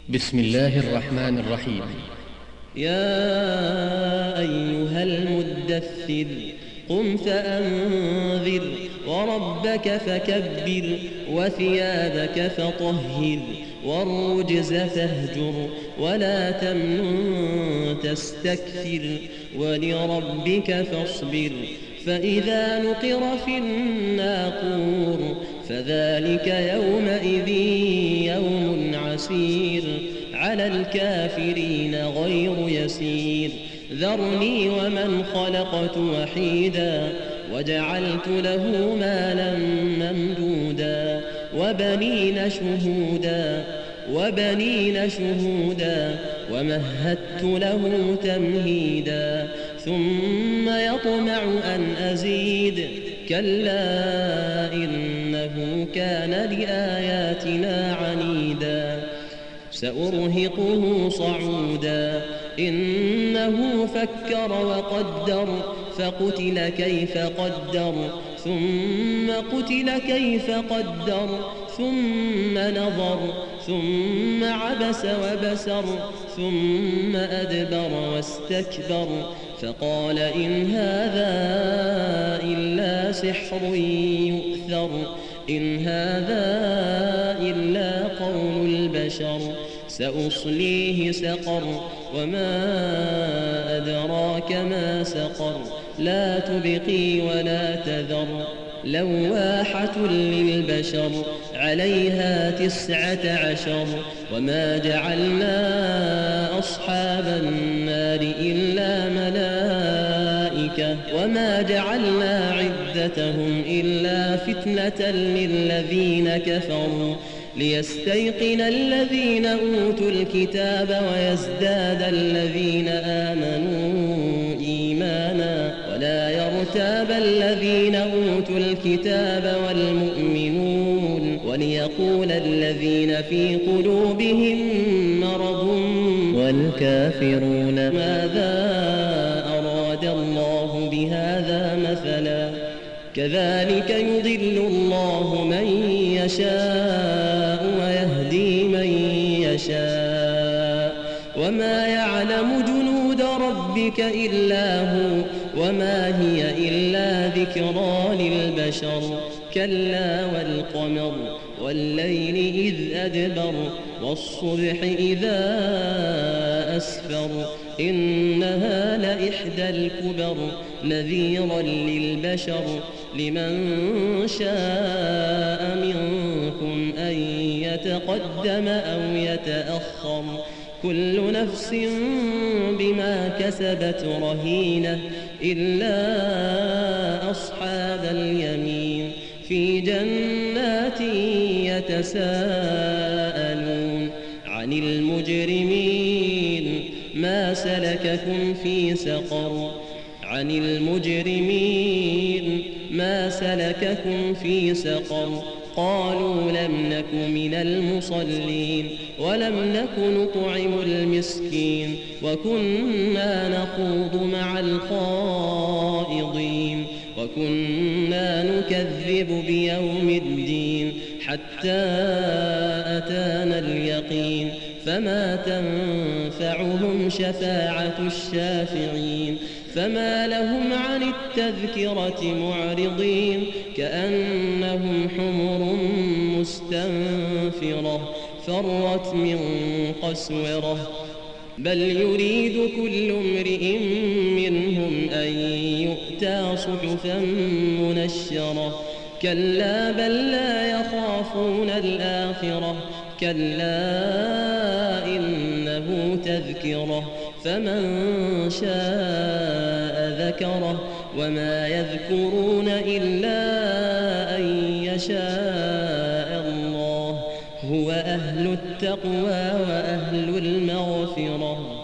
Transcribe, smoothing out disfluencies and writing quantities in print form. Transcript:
بسم الله الرحمن الرحيم. يا أيها المدثر قم فأنذر وربك فكبر وثيابك فطهر والرجز فاهجر ولا تمنن تستكثر ولربك فاصبر فإذا نقر في الناقور فذلك يومئذ يوم عسير على الكافرين غير يسير ذرني ومن خلقت وحيدا وجعلت له مالا ممدودا وبنين شهودا ومهدت له تمهيدا ثم يطمع أن أزيد كلا إنه كان لآياتنا عنيدا سأرهقه صعودا إنه فكر وقدر فقتل كيف قدر كيف قدر ثم نظر ثم عبس وبسر ثم أدبر واستكبر فقال إن هذا إلا سحر يؤثر إن هذا إلا قول البشر سأصليه سقر وما أدراك ما سقر لا تبقي ولا تذر لواحة للبشر عليها 19 وما جعلنا أصحاب النار إلا ملائكة وما جعلنا عدتهم إلا فتنة للذين كفروا ليستيقن الذين أوتوا الكتاب ويزداد الذين آمنوا إيمانا ولا يرتاب الذين أوتوا الكتاب والمؤمنون وليقول الذين في قلوبهم مرض والكافرون ماذا أراد الله بهذا مثلا كذلك يضل الله من يشاء ويهدي من يشاء وما يعلم جنود ربك إلا هو وما هي إلا ذكرى للبشر كلا والقمر والليل إذ أدبر والصبح إذا أسفر إنها لإحدى الكبر نذيرا للبشر لمن شاء منكم أن يتقدم أو يتأخر كل نفس بما كسبت رهينة إلا أصحاب اليمين في جنات يتساءلون عن المجرمين ما سلككم في سقر عن المجرمين ما سلككم في سقر قالوا لم نك من المصلين ولم نك نطعم المسكين وكنا نخوض مع الخائضين وكنا نكذب بيوم الدين حتى أتانا اليقين فما تنفعهم شفاعة الشافعين فما لهم عن التذكرة معرضين كأنهم حمر مستنفرة فرت من قسورة بل يريد كل امرئ منهم أن يؤتى صحفا منشرة كلا بل لا يخافون الآخرة كلا إنه تذكرة فمن شاء ذكره وما يذكرون إلا أن يشاء الله هو أهل التقوى وأهل المغفرة